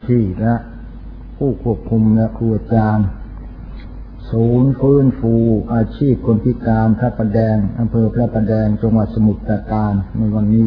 ที่และผู้ควบคุมและครูอาจารย์ศูนย์ฟื้นฟูอาชีพคนพิการพระประแดงอำเภอพระประแดงจังหวัดสมุทรปราการในวันนี้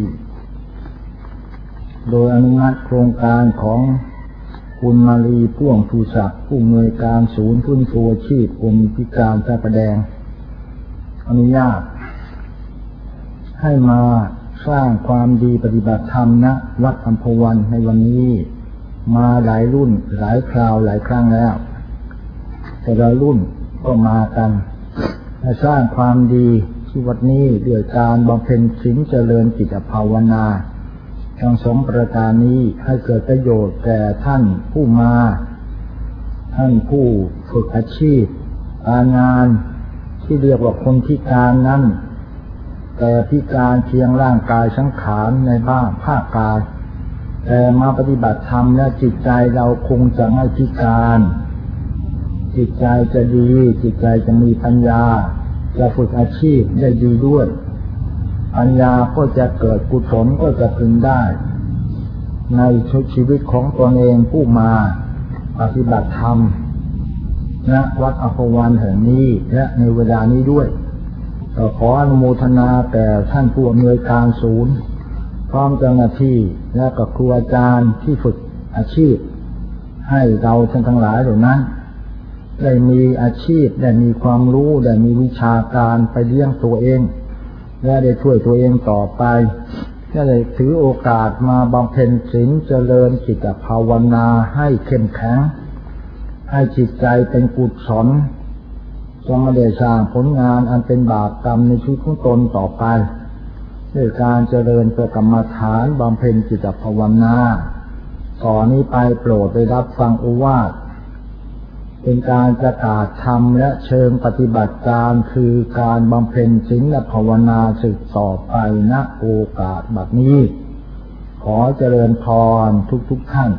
โดยอนุมัติโครงการของคุณมาลีพ่วงภูศักดิ์ผู้อำนวยการศูนย์ฟื้นฟูอาชีพคนพิการพระประแดงอนุญาตให้มาสร้างความดีปฏิบัติธรรมณวัดอัมพวันในวันนี้มาหลายรุ่นหลายคราวหลายครั้งแล้วแต่ละรุ่นก็มากันมาสร้างความดีที่วัดนี้ด้วยการบำเพ็ญศีลเจริญจิตภาวนาทั้งสองประการนี้ให้เกิดประโยชน์แก่ท่านผู้มาท่านผู้ฝึกอาชีพการงานที่เรียกว่าคนพิการนั้นแต่พิการเพียงร่างกายสังขารในบ้างภาคกายแต่มาปฏิบัติธรรมและจิตใจเราคงจะไม่พิการจิตใจจะดีจิตใจจะมีปัญญาจะฝึกอาชีพได้ดีด้วยปัญญาก็จะเกิดกุศลก็จะพึงได้ในชีวิตของตนเองผู้มาปฏิบัติธรรมณวัดอัมพวันแห่งนี้และในเวลานี้ด้วยขออนุโมทนาแก่ท่านผู้อำนวยการศูนย์พร้อมเจ้าหน้าที่และกับครูอาจารย์ที่ฝึกอาชีพให้เราท่านทั้งหลายเหล่านั้นได้มีอาชีพได้มีความรู้ได้มีวิชาการไปเลี้ยงตัวเองและได้ช่วยตัวเองต่อไปและได้ถือโอกาสมาบำเพ็ญศีลเจริญจิตภาวนาให้เข้มแข็งให้จิตใจเป็นกุศลจงไม่ได้สร้างผลงานอันเป็นบาปกรรมในชีวิตของตนต่อไปด้วยการเจริญกรรมฐานบำเพ็ญจิตภาวนาต่อนนี้ไปโปรดได้รับฟังโอวาทเป็นการประกาศธรรมและเชิงปฏิบัติการคือการบำเพ็ญศีลภาวนาสืบต่อไปณโอกาสบัดนี้ขอเจริญพรทุกท่าน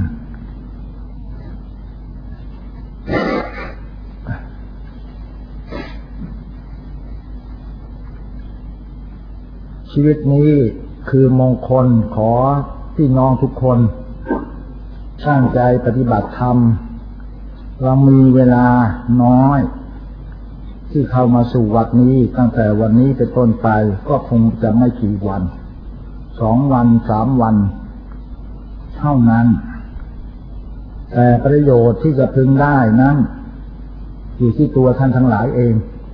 ชีวิตนี้คือมงคลขอพี่น้องทุกคนตั้งใจปฏิบัติธรรมเรามีเวลาน้อยที่เข้ามาสู่วัดนี้ตั้งแต่วันนี้เป็นต้นไปก็คงจะไม่กี่วัน2 วัน 3 วันเท่านั้นแต่ประโยชน์ที่จะพึงได้นั้นอยู่ที่ตัวท่านทั้งหลายเอง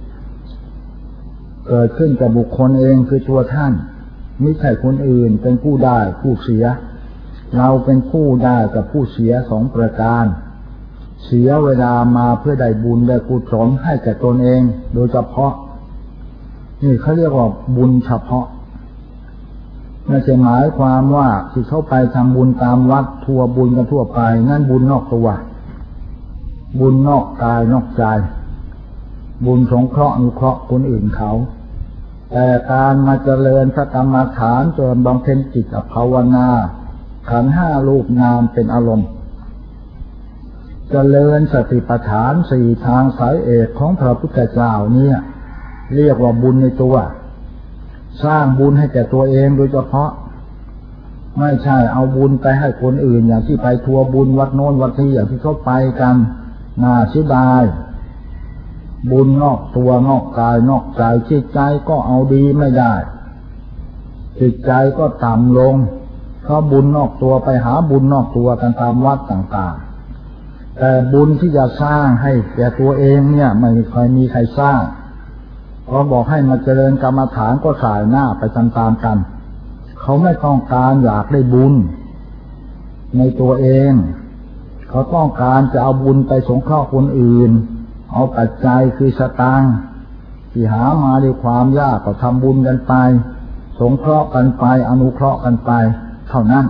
เกิดขึ้นกับบุคคลเองคือตัวท่านไม่ใช่คนอื่นเป็นผู้ได้ผู้เสียเราเป็นผู้ได้กับผู้เสีย2 ประการเสียเวลามาเพื่อได้บุญได้กุศลให้แก่ตนเองโดยเฉพาะนี่เขาเรียกว่าบุญเฉพาะไม่ใช่หมายความว่าที่เขาไปทำบุญตามวัดทัวบุญกันทั่วไปนั่นบุญนอกตัวบุญนอกกายนอกใจบุญสงเคราะห์อนุเคราะห์คนอื่นเขาแต่การมาเจริญพระกรรมฐานจนบำเพ็ญจิตภาวนาขันธ์5รูปนามเป็นอารมณ์เจริญสติปัฏฐาน4ทางสายเอกของพระพุทธเจ้าเนี่ยเรียกว่าบุญในตัวสร้างบุญให้แก่ตัวเองโดยเฉพาะไม่ใช่เอาบุญไปให้คนอื่นอย่างที่ไปทัวร์บุญวัดโน้นวัดนี้อย่างที่เขาไปกันน่าเสียดายบุญนอกตัวนอกกายนอกใจจิตใจก็เอาดีไม่ได้จิตใจก็ต่ำลงเพราะบุญนอกตัวไปหาบุญนอกตัวกันตามวัดต่างๆแต่บุญที่จะสร้างให้แก่ตัวเองเนี่ยไม่เคยมีใครสร้างพอบอกให้มาเจริญกรรมฐานก็สายหน้าไปตามๆกันเขาไม่ต้องการอยากได้บุญในตัวเองเขาต้องการจะเอาบุญไปสงเคราะห์คนอื่นเอาปัจจัยคือสตางค์ที่หามาด้วยความยากก็ทำบุญกันไปสงเคราะห์กันไปอนุเคราะห์กันไปเท่านั้น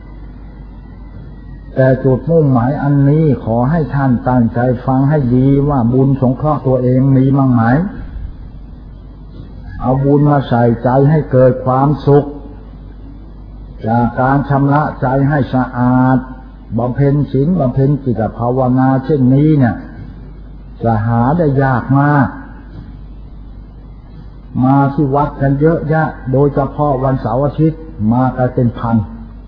แต่จุดมุ่งหมายอันนี้ขอให้ท่านตั้งใจฟังให้ดีว่าบุญสงเคราะห์ตัวเองมีมั่งไหมเอาบุญมาใส่ใจให้เกิดความสุขจากการชำระใจให้สะอาดบำเพ็ญศีลบำเพ็ญจิตภาวนาเช่นนี้เนี่ยจะหาได้ยากมากมาที่วัดกันเยอะแยะโดยเฉพาะวันเสาร์อาทิตย์มากันเป็นพัน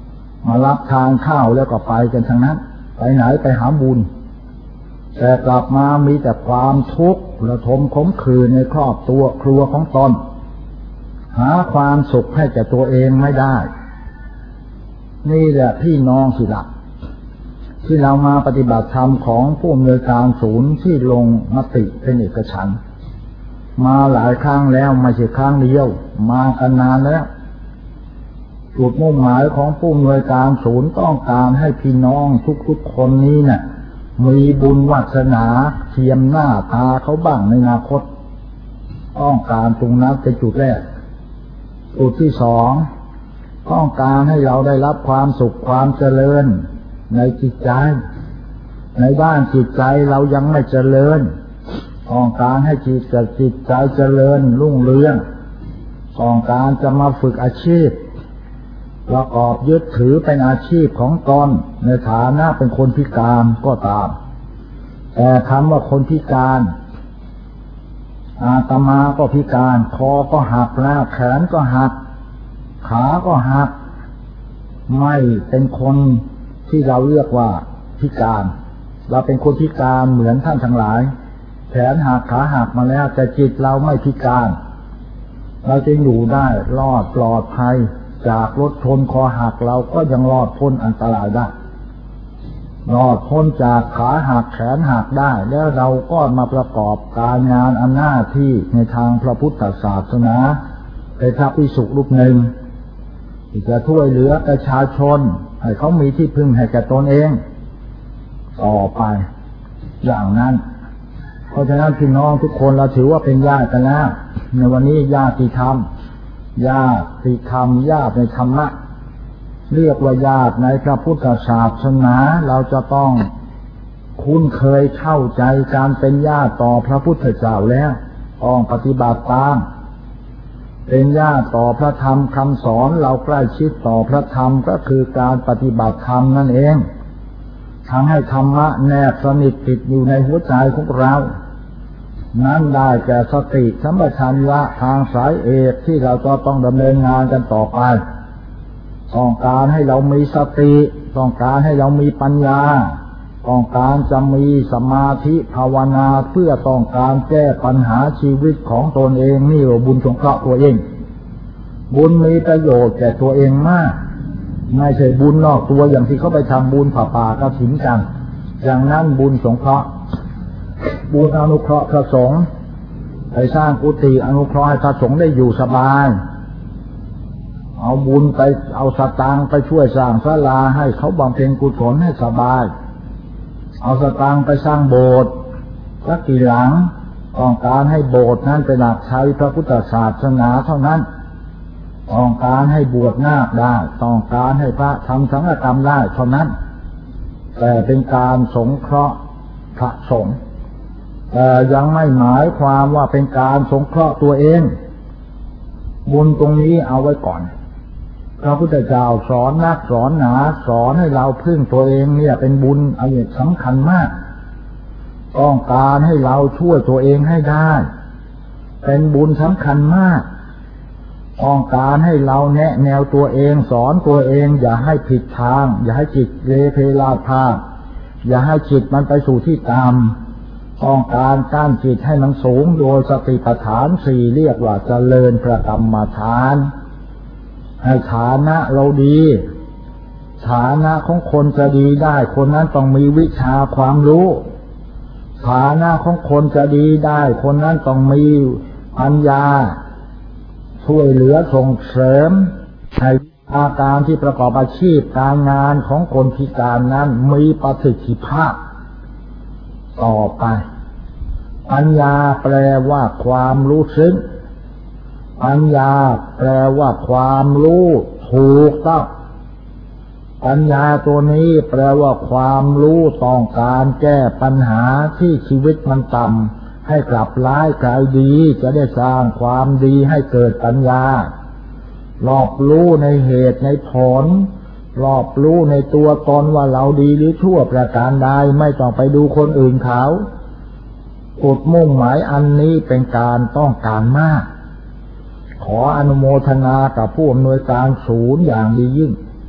มารับทานข้าวแล้วก็ไปกันทั้งนั้นไปไหนไปหาบุญแต่กลับมามีแต่ความทุกข์ระทมขมขื่นในครอบครัวของตนหาความสุขให้แก่ตัวเองไม่ได้นี่แหละพี่น้องสิละที่เรามาปฏิบัติธรรมของผู้อำนวยการศูนย์ที่ลงมติเป็นเอกฉันท์มาหลายครั้งแล้วไม่ใช่ครั้งเดียวมากันนานแล้วจุดมุ่งหมายของผู้อำนวยการศูนย์ต้องการให้พี่น้องทุกๆคนนี้น่ะมีบุญวาสนาเทียมหน้าตาเขาบ้างในอนาคตต้องการตรงนั้นเป็นจุดแรกจุดที่สองต้องการให้เราได้รับความสุขความเจริญในจิตใจในด้านจิตใจเรายังไม่เจริญต้องการให้จิตใจเจริญรุ่งเรืองต้องการจะมาฝึกอาชีพประกอบยึดถือเป็นอาชีพของตนในฐานะเป็นคนพิการก็ตามแต่คำว่าคนพิการอาตมาก็พิการคอก็หักแล้วแขนก็หักขาก็หักไม่เป็นคนที่เราเรียกว่าพิการเราเป็นคนพิการเหมือนท่านทั้งหลายแขนหักขาหักมาแล้วแต่จิตเราไม่พิการเราจึงอยู่ได้รอดปลอดภัยจากรถชนคอหักเราก็ยังรอดพ้นอันตรายได้รอดพ้นจากขาหักแขนหักได้แล้วเราก็มาประกอบการงานอันหน้าที่ในทางพระพุทธศาสนาเป็นพระภิกษุรูปหนึ่งที่จะช่วยเหลือประชาชนให้เขามีที่พึ่งให้แก่ตนเองต่อไปอย่างนั้นเพราะฉะนั้นพี่น้องทุกคนเราถือว่าเป็นญาติกันแล้วในวันนี้ญาติธรรมญาติธรรมญาติในธรรมะเรียกว่าญาติในพระพุทธศาสนาเราจะต้องคุ้นเคยเข้าใจการเป็นญาติต่อพระพุทธเจ้าแล้วต้องปฏิบัติตามเป็นญาติต่อพระธรรมคำสอนเราใกล้ชิดต่อพระธรรมก็คือการปฏิบัติธรรมนั่นเองทำให้ธรรมะแนบสนิทติดอยู่ในหัวใจของเรานั้นได้แก่สติสัมปชัญญะทางสายเอกที่เราจะต้องดำเนินงานกันต่อไปต้องการให้เรามีสติต้องการให้เรามีปัญญาต้องการจะมีสมาธิภาวนาเพื่อต้องการแก้ปัญหาชีวิตของตนเองนี่ว่าบุญสงเคราะห์ตัวเองบุญมีประโยชน์แก่ตัวเองมากไม่ใช่บุญนอกตัวอย่างที่เขาไปทำบุญป่ากฐินกันอย่างนั้นบุญสงเคราะห์บุญอนุเคราะห์พระสงฆ์ไปสร้างกุฏิอนุเคราะห์ให้พระสงฆ์ได้อยู่สบายเอาบุญไปเอาสตางค์ไปช่วยสร้างศาลาให้เขาบำเพ็ญกุศลให้สบายเอาสตางค์ไปสร้างโบสถ์สักกี่หลังต้องการให้โบสถ์นั้นเป็นหลักใช้พระพุทธศาสนาเท่านั้นต้องการให้บวชนาคได้ต้องการให้พระทำสังฆกรรมได้เท่านั้นแต่เป็นการสงเคราะห์พระสงฆ์แต่ยังไม่หมายความว่าเป็นการสงเคราะห์ตัวเองบุญตรงนี้เอาไว้ก่อนพระพุทธเจ้าสอนนักสอนหนาสอนให้เราพึ่งตัวเองเนี่ยเป็นบุญอันสำคัญมากต้องการให้เราช่วยตัวเองให้ได้เป็นบุญสำคัญมากต้องการให้เราแนะแนวตัวเองสอนตัวเองอย่าให้ผิดทางอย่าให้จิตเลเพลาภาพอย่าให้จิตมันไปสู่ที่ต่ำต้องการกั้นจิตให้มันสูงโดยสติปัฏฐานสี่เรียกว่าเจริญพระกรรมฐานให้ฐานะเราดีฐานะของคนจะดีได้คนนั้นต้องมีวิชาความรู้ฐานะของคนจะดีได้คนนั้นต้องมีปัญญาช่วยเหลือส่งเสริมให้อาการที่ประกอบอาชีพการงานของคนพิการนั้นมีประสิทธิภาพต่อไปปัญญาแปลว่าความรู้ซึ้งปัญญาแปลว่าความรู้ถูกต้องปัญญาตัวนี้แปลว่าความรู้ต้องการแก้ปัญหาที่ชีวิตมันต่ำให้กลับร้ายกลายดีจะได้สร้างความดีให้เกิดปัญญารอบรู้ในเหตุในผลรอบรู้ในตัวตนว่าเราดีหรือชั่วประการใดไม่ต้องไปดูคนอื่นเขาจุดมุ่งหมายอันนี้เป็นการต้องการมากขออนุโมทนากับผู้อำนวยการศูนย์อย่างดียิ่ง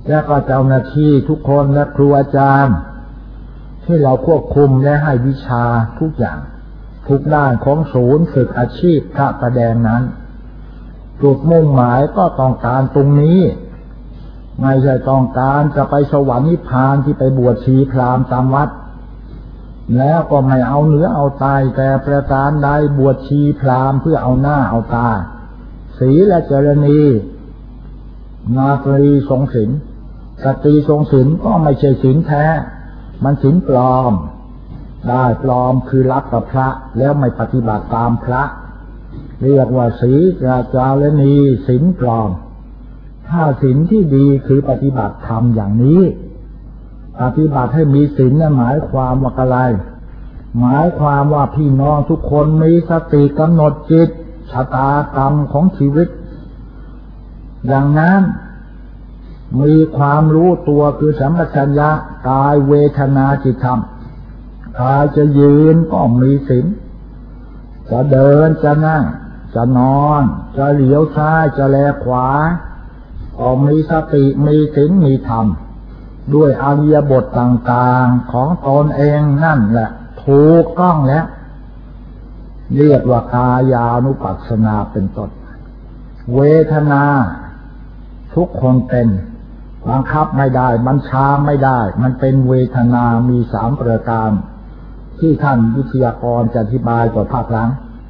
และก็เจ้าหน้าที่ทุกคนและครูอาจารย์ที่เราควบคุมและให้วิชาทุกอย่างทุกด้านของศูนย์ฝึกอาชีพพระประแดงนั้นจุดมุ่งหมายก็ต้องการตรงนี้ไม่ใช่ต้องการจะไปสวรรค์นิพพานที่ไปบวชชีพราหมณ์ตามวัดแล้วก็ไม่เอาเนื้อเอาตายแต่ประการใดบวชชีพราหมณ์เพื่อเอาหน้าเอาตาศีลและจรณีนาตรีทรงศีลสตรีทรงศีลก็ไม่ใช่ศีลแท้มันศีลปลอมได้ปลอมคือรับกับพระแล้วไม่ปฏิบัติตามพระเรียกว่าศีลจารณีศีลปลอมถ้าศีลที่ดีคือปฏิบัติธรรมอย่างนี้ปฏิบัติให้มีศีลนั้นหมายความว่าอะไรหมายความว่าพี่น้องทุกคนมีสติกำหนดจิตชะตากรรมของชีวิตอย่างนั้นมีความรู้ตัวคือสัมปชัญญะกายเวทนาจิตธรรมกายจะยืนก็มีศีลจะเดินจะนั่งจะนอนจะเหลียวซ้ายจะแลขวาก็มีสติมีศีลมีธรรมด้วยอริยบทต่างๆของตนเองนั่นแหละถูกต้องแล้วเรียกว่ากายานุปัสสนาเป็นต้นเวทนาทุกคนเป็นบังคับไม่ได้บัญชาไม่ได้มันเป็นเวทนามี3ประการที่ท่านวิทยากรจะอธิบายต่อภาคหลัง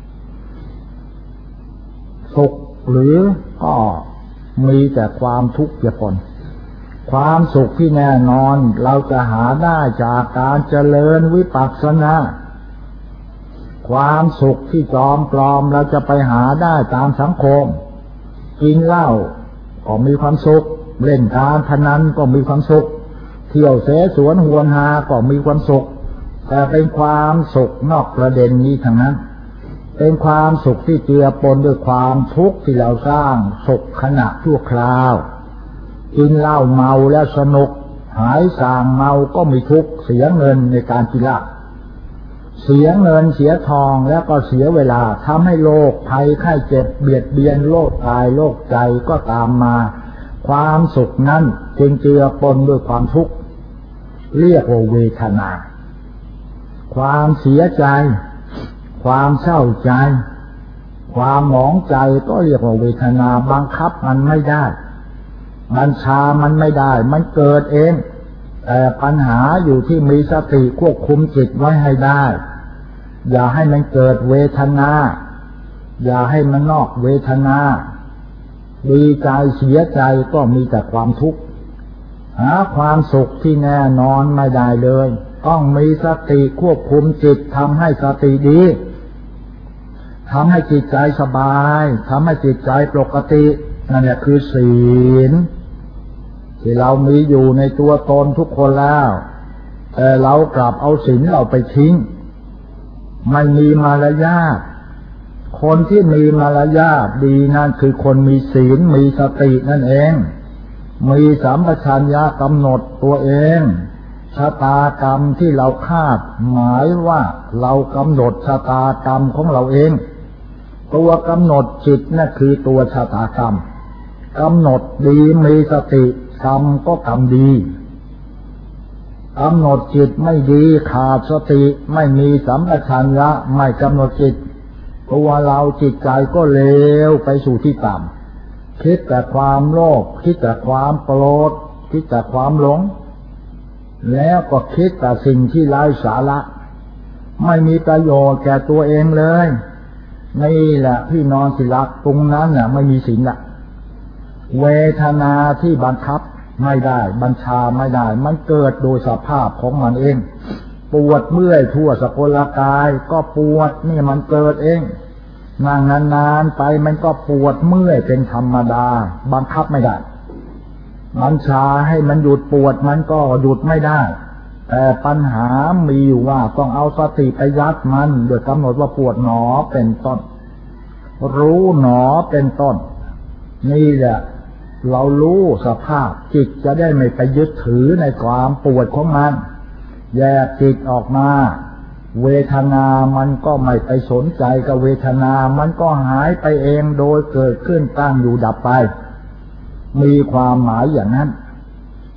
สุขหรือก็มีแต่ความทุกข์เพียงคนความสุขที่แน่นอนเราจะหาได้จากการเจริญวิปัสสนาความสุขที่จอมปลอมเราจะไปหาได้ตามสังคมกินเหล้าก็มีความสุขเล่นการพนันก็มีความสุขเที่ยวเสสวนหวนหาก็มีความสุขแต่เป็นความสุขนอกประเด็นนี้ทั้งนั้นเป็นความสุขที่เจือปนด้วยความทุกข์ที่เราสร้างสุขขณะชั่วคราวกินเหล้าเมาแล้วสนุกหายส่างเมาก็มีทุกข์เสียเงินในการกินเหล้าเสียเงินเสียทองแล้วก็เสียเวลาทำให้โรคภัยไข้เจ็บเบียดเบียนโรคกายโรคใจก็ตามมาความสุขนั้นจึงเจือปนด้วยความทุกข์เรียกว่าเวทนาความเสียใจความเศร้าใจความหมองใจก็เรียกว่าเวทนาบังคับมันไม่ได้บัญชามันไม่ได้มันเกิดเองแต่ปัญหาอยู่ที่มีสติควบคุมจิตไว้ให้ได้อย่าให้มันเกิดเวทนาอย่าให้มันนอกเวทนาดีใจเสียใจก็มีแต่ความทุกข์หาความสุขที่แน่นอนไม่ได้เลยต้องมีสติควบคุมจิตทำให้สติดีทำให้จิตใจสบายทำให้จิตใจปกตินั่นแหละคือศีลที่เรามีอยู่ในตัวตนทุกคนแล้วแต่เรากลับเอาศีลเราไปทิ้งไม่มีมารยาทคนที่มีมารยาทดีนั่นคือคนมีศีลมีสตินั่นเองมีสัมปชัญญะกำหนดตัวเองชะตากรรมที่เราคาดหมายว่าเรากำหนดชะตากรรมของเราเองตัวกำหนดจิตนั่นคือตัวชะตากรรมกำหนดดีมีสติกรรมก็กรรมดีกำหนดจิตไม่ดีขาดสติไม่มีสัมปชัญญะไม่กำหนดจิตตัวเราจิตใจก็เลวไปสู่ที่ต่ำคิดแต่ความโลภคิดแต่ความโกรธคิดแต่ความหลงแล้วก็คิดแต่สิ่งที่ไร้สาระไม่มีประโยชน์แก่ตัวเองเลยนี่แหละพี่น้องที่รักตรงนั้นน่ะไม่มีศีลละเวทนาที่บังคับไม่ได้บัญชาไม่ได้มันเกิดโดยสภาพของมันเองปวดเมื่อยทั่วสกลกายก็ปวดนี่มันเกิดเองนั่งนานๆไปมันก็ปวดเมื่อยเป็นธรรมดาบังคับไม่ได้บัญชาให้มันหยุดปวดมันก็หยุดไม่ได้แต่ปัญหามีอยู่ว่าต้องเอาสติไปยัดมันโดยกำหนดว่าปวดหนอเป็นต้นรู้หนอเป็นต้นนี่แหละเรารู้สภาพจิตจะได้ไม่ไปยึดถือในความปวดของมันแยกจิตออกมาเวทนามันก็ไม่ไปสนใจกับเวทนามันก็หายไปเองโดยเกิดขึ้นตั้งอยู่ดับไปมีความหมายอย่างนั้น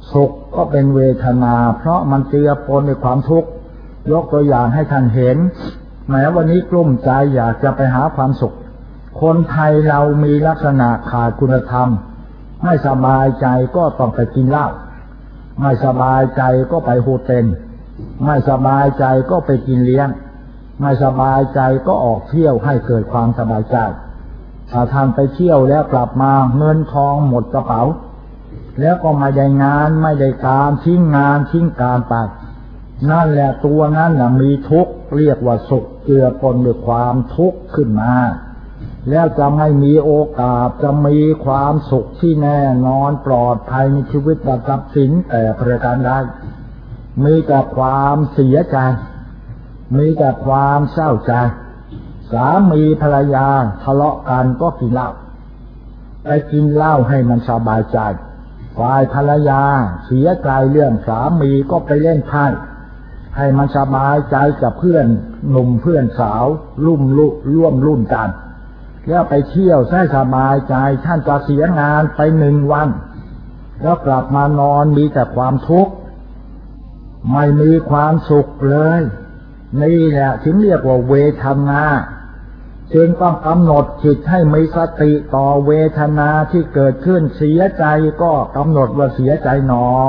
สุขก็เป็นเวทนาเพราะมันเจือปนในความทุกข์ยกตัวอย่างให้ท่านเห็นแม้วันนี้กลุ้มใจอยากจะไปหาความสุขคนไทยเรามีลักษณะขาดคุณธรรมไม่สบายใจก็ต้องไปกินเหล้าไม่สบายใจก็ไปโฮเทลไม่สบายใจก็ไปกินเลี้ยงไม่สบายใจก็ออกเที่ยวให้เกิดความสบายใจถ้าท่านไปเที่ยวแล้วกลับมาเงินทองหมดกระเป๋าแล้วก็ไม่ได้งานไม่ได้การทิ้งงานทิ้งการไปนั่นแหละตัวนั้นน่ะมีทุกข์เรียกว่าสุขเจือปนด้วยความทุกข์ขึ้นมาแล้วจะไม่มีโอกาสจะมีความสุขที่แน่นอนปลอดภัยในชีวิตและทรัพย์สินแต่ประการใดมีแต่ความเสียใจมีแต่ความเศร้าใจสามีภรรยาทะเลาะกันก็กินเหล้าไปกินเหล้าให้มันสบายใจฝ่ายภรรยาเสียใจเรื่องสามีก็ไปเล่นไพ่ให้มันสบายใจกับเพื่อนหนุ่มเพื่อนสาวร่วมรุ่นกันแล้วไปเที่ยวให้สบายใจท่านจะเสียงานไป1 วันแล้วกลับมานอนมีแต่ความทุกข์ไม่มีความสุขเลยนี่แหละถึงเรียกว่าเวทนาจึงต้องกำหนดจิตให้มีสติต่อเวทนาที่เกิดขึ้นเสียใจก็กำหนดว่าเสียใจหนอ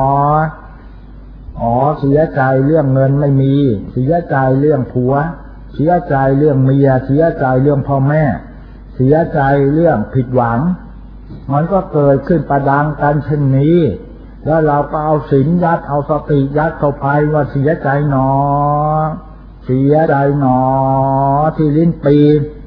เสียใจเรื่องเงินไม่มีเสียใจเรื่องผัวเสียใจเรื่องเมียเสียใจเรื่องพ่อแม่เสียใจเรื่องผิดหวังมันก็เกิดขึ้นประดังกันเช่นนี้แล้วเราก็เอาศีลยัดเอาสติยัดเข้าไปว่าเสียใจหนอเสียใจหนอที่ลิ้นปี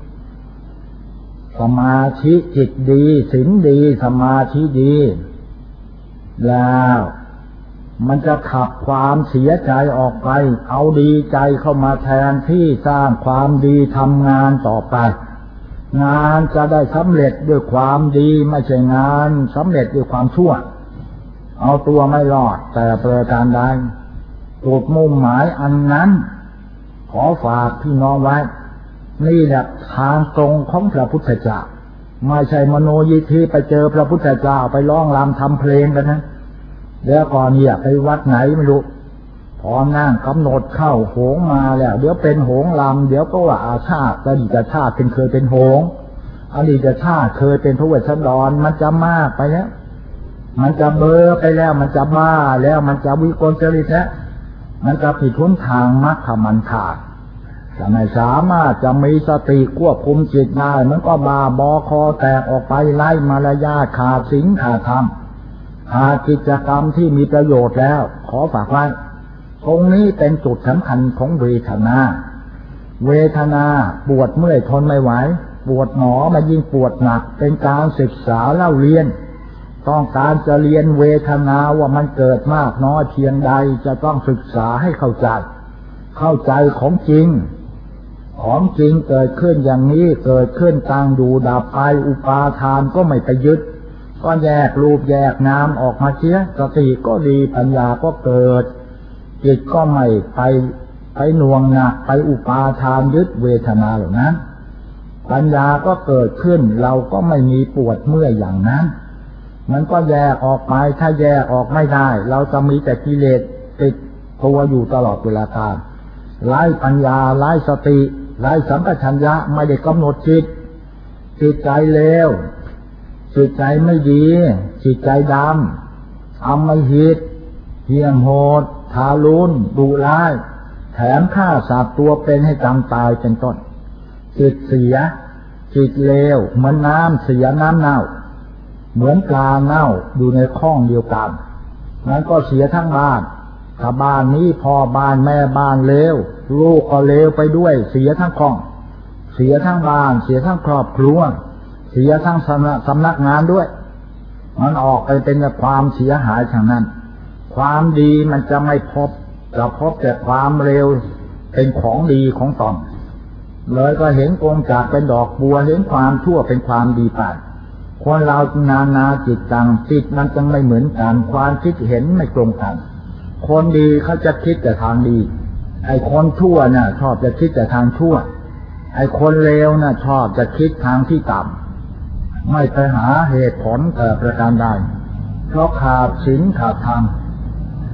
สมาธิจิตดีศีลดีสมาธิดีแล้วมันจะขับความเสียใจออกไปเอาดีใจเข้ามาแทนที่สร้างความดีทำงานต่อไปงานจะได้สำเร็จด้วยความดีไม่ใช่งานสำเร็จด้วยความชั่วเอาตัวไม่รอดแต่ประการใดจุดมุ่งหมายอันนั้นขอฝากพี่น้องไว้นี่แหละทางตรงของพระพุทธเจ้าไม่ใช่มโนยิทธิไปเจอพระพุทธเจ้าไปร้องรำทำเพลงกันนะแล้วก่อนเนี่ยไปวัดไหนไม่รู้พอนั่งกำหนดเข้าโหงมาแล้วเดี๋ยวเป็นโหงลำเดี๋ยวก็ว่าอาชาติอดีตชาติเคยเป็นโหงอดีตชาติเคยเป็นพระเวสสันดรมันจะมากไปแล้วมันจะเบอไปแล้วมันจะบ้าแล้วมันจะวิกลจริตแล้วมันจะผิดทุนทางมรรคมันขาดจะไม่สามารถจะมีสติควบคุมจิตได้มันก็บ้าบอคอแตกออกไปไล่มารยาทขาดศีลขาดธรรมขาดกิจกรรมที่มีประโยชน์แล้วขอฝากไว้ตรงนี้เป็นจุดสำคัญของเวทนาปวดเมื่อยทนไม่ไหวปวดหนอมายิ่งปวดหนักเป็นการศึกษาเล่าเรียนต้องการจะเรียนเวทนาว่ามันเกิดมากน้อยเพียงใดจะต้องศึกษาให้เข้าใจของจริงเกิดขึ้นอย่างนี้เกิดขึ้นตั้งอยู่ดับไปอุปาทานก็ไม่ไปยึดก็แยกรูปแยกนามออกมาเสียสติก็ดีปัญญาก็เกิดจิตก็ไม่ไปหน่วงหนักไปอุปาทานยึดเวทนาเหล่านั้นปัญญาก็เกิดขึ้นเราก็ไม่มีปวดเมื่อยอย่างนั้นมันก็แยกออกไปถ้าแยกออกไม่ได้เราจะมีแต่กิเลสติดตัวอยู่ตลอดเวลาการไร้ปัญญาไร้สติไร้สัมปชัญญะไม่ได้กำหนดจิตใจเลวจิตใจไม่ดีจิตใจดำอำมหิตเหี้ยมโหดทารุณดุร้ายแถมฆ่าสัตว์ตัวเป็นให้จำตายเป็นต้นจิตเสียจิตเลวเหมือนน้ำเสียน้ำเน่าเหมือนปลาเน่าอยู่ในคลองเดียวกันนั้นก็เสียทั้งบ้านถ้าบ้านนี้พ่อบ้านแม่บ้านเลวลูกก็เลวไปด้วยเสียทั้งคลองเสียทั้งบ้านเสียทั้งครอบครัวเสียทั้งสำนักงานด้วยมันออกไปเป็นความเสียหายทางนั้นความดีมันจะไม่พบจะพบแต่ความเร็วเป็นของดีของตนเลยก็เห็นกงจากเป็นดอกบัวเห็นความชั่วเป็นความดีไปคนเรานาจิตตังจิตมันจึงไม่เหมือนกันความคิดเห็นไม่ตรงกันคนดีเขาจะคิดแต่ทางดีไอ้คนชั่วน่ะชอบจะคิดแต่ทางชั่วไอ้คนเลวน่ะชอบจะคิดทางที่ต่ำไม่ไปหาเหตุผลแต่ประการใดเพราะขาดศีลขาดธรรม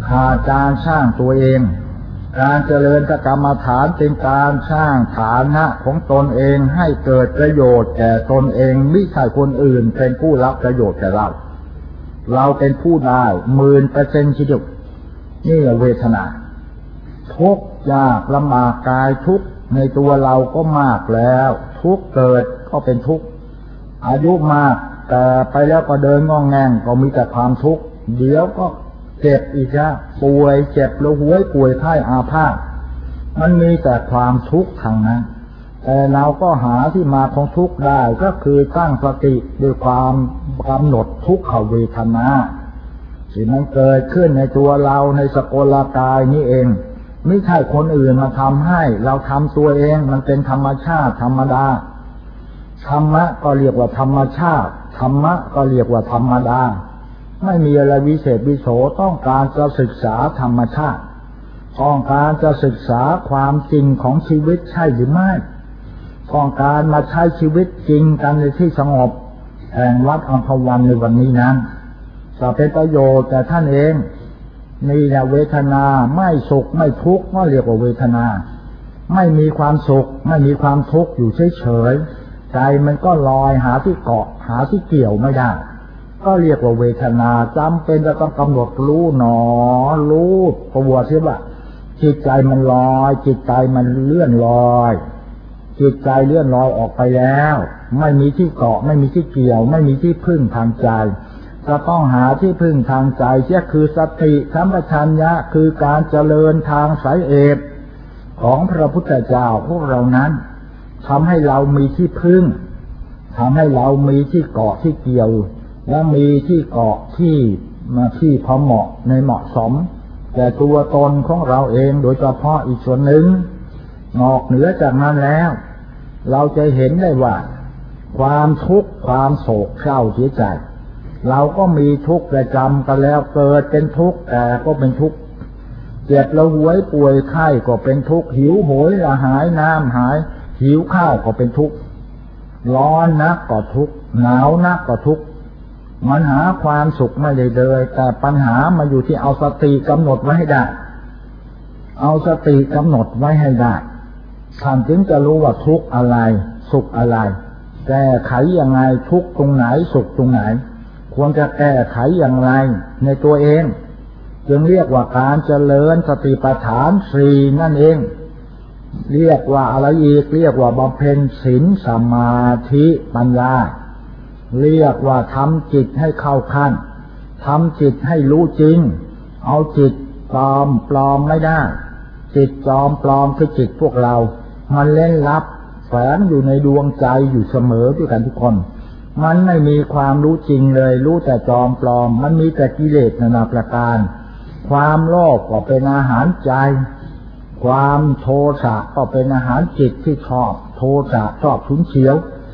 ขาดการสร้างตัวเองการเจริญกรรมฐานเป็นการสร้างฐานะของตนเองให้เกิดประโยชน์แก่ตนเองไม่ใช่คนอื่นเป็นผู้รับประโยชน์แก่เราเป็นผู้ได้10,000%ทีเดียวนี่เวทนาทุกข์ยากลำบากกายทุกข์ในตัวเราก็มากแล้วทุกข์เกิดก็เป็นทุกข์อายุมากแต่ไปแล้วก็เดินงอแงงก็มีแต่ความทุกข์เดี๋ยวก็เจ็บอีกแล้วป่วยเจ็บแล้วหัวป่วยไข้อาพาธมันมีแต่ความทุกข์ทางนั้นแต่เราก็หาที่มาของทุกข์ได้ก็คือตั้งสติด้วยความกำหนดทุกขเวทนาที่มันเกิดขึ้นในตัวเราในสกลกายนี้เองไม่ใช่คนอื่นมาทำให้เราทำตัวเองมันเป็นธรรมชาติธรรมดาธรรมะก็เรียกว่าธรรมชาติธรรมะก็เรียกว่าธรรมดาไม่มีอะไรวิเศษวิโสต้องการจะศึกษาธรรมชาติต้องการจะศึกษาความจริงของชีวิตใช่หรือไม่ต้องการมาใช้ชีวิตจริงกันในที่สงบแห่งวัดอัมพวันในวันนี้นั้นจะเป็นประโยชน์แต่ท่านเองนี่แหละเวทนาไม่สุขไม่ทุกข์ก็เรียกว่าเวทนาไม่มีความสุขไม่มีความทุกข์อยู่เฉยๆใจมันก็ลอยหาที่เกาะหาที่เกี่ยวไม่ได้ก็เรียกว่าเวทนาจำเป็นจะต้องกำหนดรู้หนอรู้ตัวเสียว่าจิตใจมันลอยจิตใจมันเลื่อนลอยจิตใจเลื่อนลอยออกไปแล้วไม่มีที่เกาะไม่มีที่เกี่ยวไม่มีที่พึ่งทางใจจะต้องหาที่พึ่งทางใจที่คือสติสัมปชัญญะคือการเจริญทางสายเอกของพระพุทธเจ้าพวกเรานั้นทำให้เรามีที่พึ่งทำให้เรามีที่เกาะที่เกี่ยวและมีที่เกาะที่พอเหมาะในเหมาะสมแต่ตัวตนของเราเองโดยเฉพาะอีกส่วนหนึ่งนอกเหนือจากนั้นแล้วเราจะเห็นได้ว่าความทุกข์ความโศกเศร้าเสียใจเราก็มีทุกข์ประจำกันแล้วเกิดเป็นทุกข์แต่ก็เป็นทุกข์เจ็บแล้วหวยป่วยไข้ก็เป็นทุกข์หิวโหยละหายน้ำหายหิวข้าวก็เป็นทุกข์ร้อนนักก็ทุกข์หนาวนักก็ทุกข์มันหาความสุขไม่ได้เลยแต่ปัญหามาอยู่ที่เอาสติกำหนดไว้ให้ได้เอาสติกำหนดไว้ให้ได้ท่านถึงจะรู้ว่าทุกข์อะไรสุขอะไรแก้ไขยังไงทุกข์ตรงไหนสุขตรงไหนควรจะแก้ไขอย่างไรในตัวเองจึงเรียกว่าการเจริญสติปัฏฐาน4นั่นเองเรียกว่าอะไรอีกเรียกว่าบำเพ็ญศีลสมาธิปัญญาเรียกว่าทำจิตให้เข้าขั้นทำจิตให้รู้จริงเอาจิตปลอมไม่ได้จิตปลอมคือจิตพวกเรามันเล่นลับแฝงอยู่ในดวงใจอยู่เสมอด้วยกันทุกคนมันไม่มีความรู้จริงเลยรู้แต่จอมปลอมมันมีแต่กิเลสนานาประการความโลภก็เป็นอาหารใจความโทสะก็เป็นอาหารจิตที่ชอบโทสะชอบฉุนเฉียว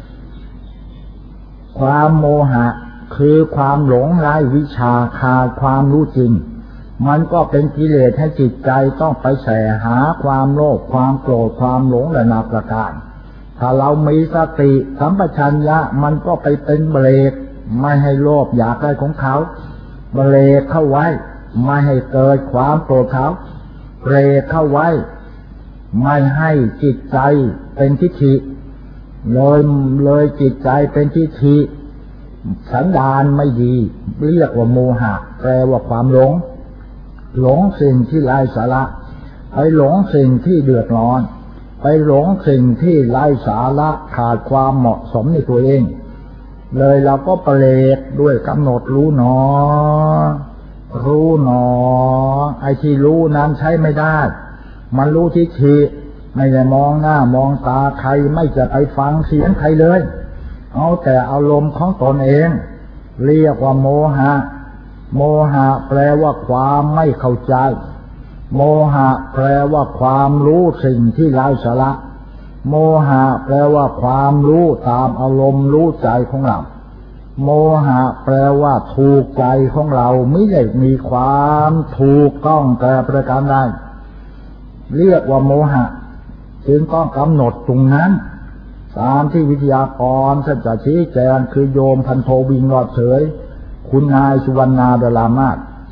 ความโมหะคือความหลงไร้วิชาขาดความรู้จริงมันก็เป็นกิเลสให้จิตใจต้องไปแสหาความโลภความโกรธความหลงนานาประการถ้าเรามีสติสัมปชัญญะมันก็ไปเป็นเบรกไม่ให้โลภอยากได้ของเขาเบรกเข้าไว้ไม่ให้เกิดความโกรธเขาเบรกเข้าไว้ไม่ให้จิตใจเป็นทิฏฐิเลยจิตใจเป็นทิฏฐิสันดานไม่ดีเรียกว่าโมหะแปลว่าความหลงสิ่งที่ไร้สาระไปหลงสิ่งที่เดือดร้อนไปหลงสิ่งที่ไร้สาระขาดความเหมาะสมในตัวเองเลยเราก็เปรกด้วยกำหนดรู้หนอไอ้ที่รู้นั้นใช้ไม่ได้มันรู้ทิฏฐิไม่ได้มองหน้ามองตาใครไม่จะไปฟังเสียงใครเลยเอาแต่อารมณ์ของตนเองเรียกว่าโมหะแปลว่าความไม่เข้าใจโมหะแปลว่าความรู้สิ่งที่ไร้สาระโมหะแปลว่าความรู้ตามอารมณ์รู้ใจของเราโมหะแปลว่าถูกใจของเราไม่ได้มีความถูกต้องแต่ประการใดเรียกว่าโมหะจึงต้องกำหนดตรงนั้นตามที่วิทยากรท่านจะชี้แจงคือโยมพันโทวิงรอดเฉยคุณนายสุวรรณาดลามาศ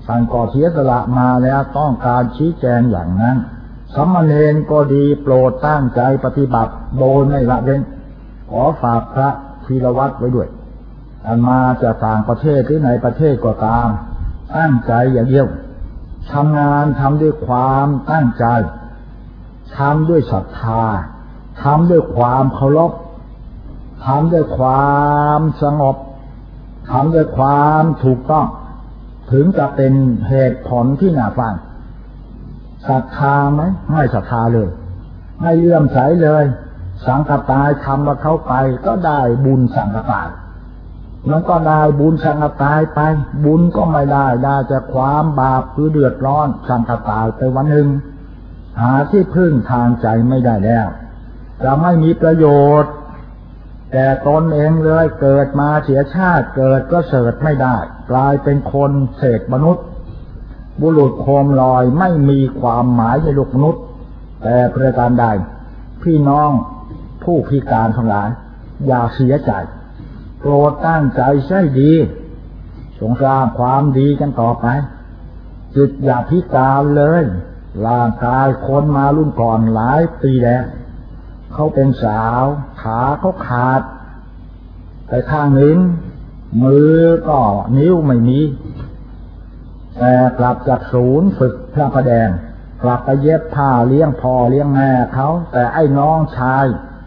ท่านก็เสียสละมาแล้วต้องการชี้แจงอย่างนั้นสามเณรก็ดีโปรดตั้งใจปฏิบัติโดยไม่ละเว้นขอฝากพระธีรวัตรไว้ด้วยอันมาจากต่างประเทศหรือในประเทศก็ตามตั้งใจอย่างเดียวทำงานทำด้วยความตั้งใจทำด้วยศรัทธาทำด้วยความเคารพทำด้วยความสงบทำด้วยความถูกต้องถึงจะเป็นเหตุผลที่น่าฟังศรัทธาไหมไม่ศรัทธาเลยไม่เลื่อมใสเลยสังฆทานทำมาเข้าไปก็ได้บุญสังฆทานมันก็ได้บุญสังฆทานไปบุญก็ไม่ได้จากความบาปคือเดือดร้อนสังฆทานไปวันหนึ่งหาที่พึ่งทางใจไม่ได้แล้วจะไม่มีประโยชน์แต่ตนเองเลยเกิดมาเสียชาติเกิดก็เสดไม่ได้กลายเป็นคนเศษมนุษย์บุรุษโคมลอยไม่มีความหมายในโลกมนุษย์แต่ประการใดพี่น้องผู้พิการทั้งหลายอย่าเสียใจโปรดตั้งใจใช้ดีสร้างความดีกันต่อไปจิตอย่าพิการเลยร่างกายคนมารุ่นก่อนหลายปีแล้วเขาเป็นสาวขาเขาขาดแต่ข้างหนึ่งมือก็นิ้วไม่มีแต่กลับจากศูนย์ฝึกพระประแดงกลับไปเย็บผ้าเลี้ยงพ่อเลี้ยงแม่เขาแต่ไอ้น้องชาย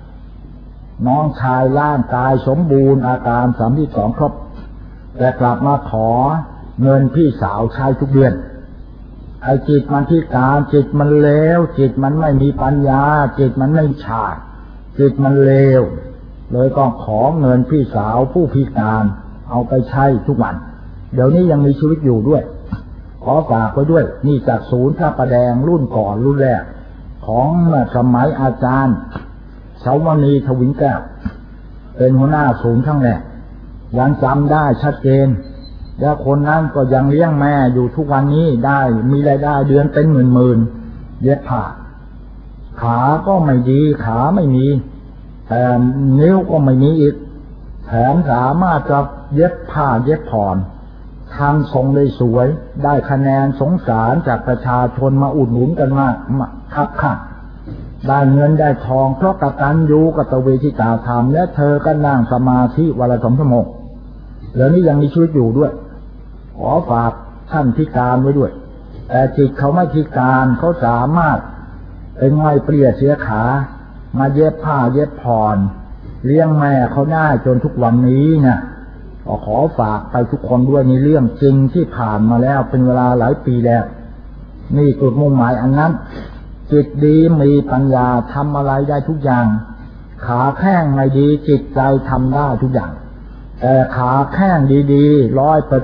ร่างกายสมบูรณ์อาการ32ครบแต่กลับมาขอเงินพี่สาวใช้ทุกเดือนไอ้จิตมันพิการจิตมันเลวจิตมันไม่มีปัญญาจิตมันไม่ฉลาดจิตมันเลวเลยต้องขอเงินพี่สาวผู้พิการเอาไปใช้ทุกวันเดี๋ยวนี้ยังมีชีวิตอยู่ด้วยขอฝากไว้ด้วยนี่จากศูนย์พระประแดงรุ่นก่อนรุ่นแรกของสมัยอาจารย์เสาวณีทวินแก้วเป็นหัวหน้าศูนย์ทั้งแรกยังจำได้ชัดเจนแล้วคนนั้นก็ยังเลี้ยงแม่อยู่ทุกวันนี้ได้มีรายได้เดือนเป็นหมื่นเย็บผ้าขาก็ไม่ดีขาไม่มีแต่นิ้วก็ไม่มีอีกแถมสามารถจะเย็บผ้าเย็บผ่อนทำทรงได้สวยได้คะแนนสงสารจากประชาชนมาอุดหนุนกันมากครับค่ะได้เงินได้ทองเพราะกตัญญูกตเวทิตาธรรมและเธอก็นั่งสมาธิวันละ2 ชั่วโมงแล้วนี่ยังมีชีวิตอยู่ด้วยขอฝากท่านพิการไว้ด้วยแต่จิตเขาไม่พิการเขาสามารถเป็นไงเปลี่ยเสียขามาเย็บผ้าเย็บผ่อนเลี้ยงแม่เขาได้จนทุกวันนี้นะขอฝากไปทุกคนด้วยในเรื่องจริงที่ผ่านมาแล้วเป็นเวลาหลายปีแล้วนี่จุดมุ่งหมายอันนั้นจิตดีมีปัญญาทำอะไรได้ทุกอย่างขาแข้งไม่ดีจิตใจทำได้ทุกอย่างแต่ขาแข้งดีๆ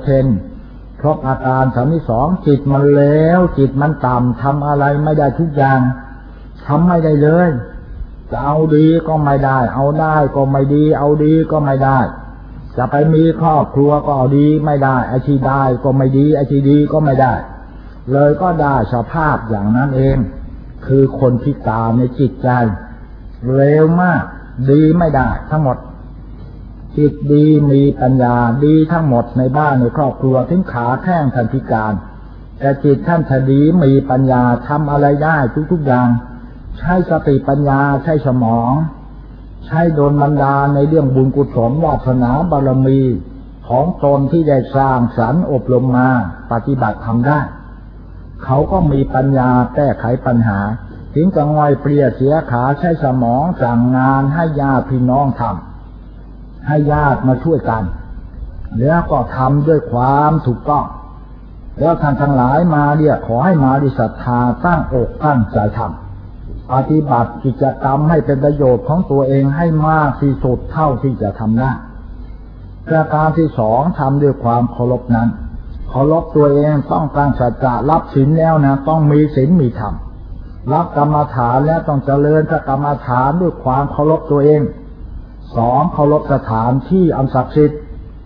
100%เพราะอาการ32จิตมันเลวจิตมันต่ำทำอะไรไม่ได้ทุกอย่างทำไม่ได้เลยจะเอาดีก็ไม่ได้เอาได้ก็ไม่ดีเอาดีก็ไม่ได้จะไปมีครอบครัวก็เอาดีไม่ได้ไอ้ที่ได้ก็ไม่ดีไอ้ที่ดีก็ไม่ได้เลยก็ได้สภาพอย่างนั้นเองคือคนพิการในจิตใจเลวมากดีไม่ได้ทั้งหมดจิตดีมีปัญญาดีทั้งหมดในบ้านในครอบครัวถึงขาแข้งท่านพิการแต่จิตท่านดีมีปัญญาทำอะไรได้ทุกอย่างใช้สติปัญญาใช้สมองใช้โดนบันดาลในเรื่องบุญกุศลวาสนาบารมีของตนที่ได้สร้างสรรค์อบรมมาปฏิบัติทำได้เขาก็มีปัญญาแก้ไขปัญหาถึงกับง่อยเปลี่ยเสียขาใช้สมองสั่งงานให้ญาติพี่น้องทำให้ญาติมาช่วยกันแล้วก็ทำด้วยความถูกต้องแล้วท่านทั้งหลายมาเนี่ยขอให้มาด้วยศรัทธาตั้งอกตั้งใจทำปฏิบัติกิจกรรมให้เป็นประโยชน์ของตัวเองให้มากที่สุดเท่าที่จะทำได้ประการที่2ทำด้วยความเคารพนั้นเคารพตัวเองต้องตั้งสัจจะรับศีลแล้วนะต้องมีศีลมีธรรมรับกรรมฐานแล้วต้องเจริญพระกรรมฐานด้วยความเคารพตัวเอง2เคารพสถานที่อันศักดิ์สิทธิ์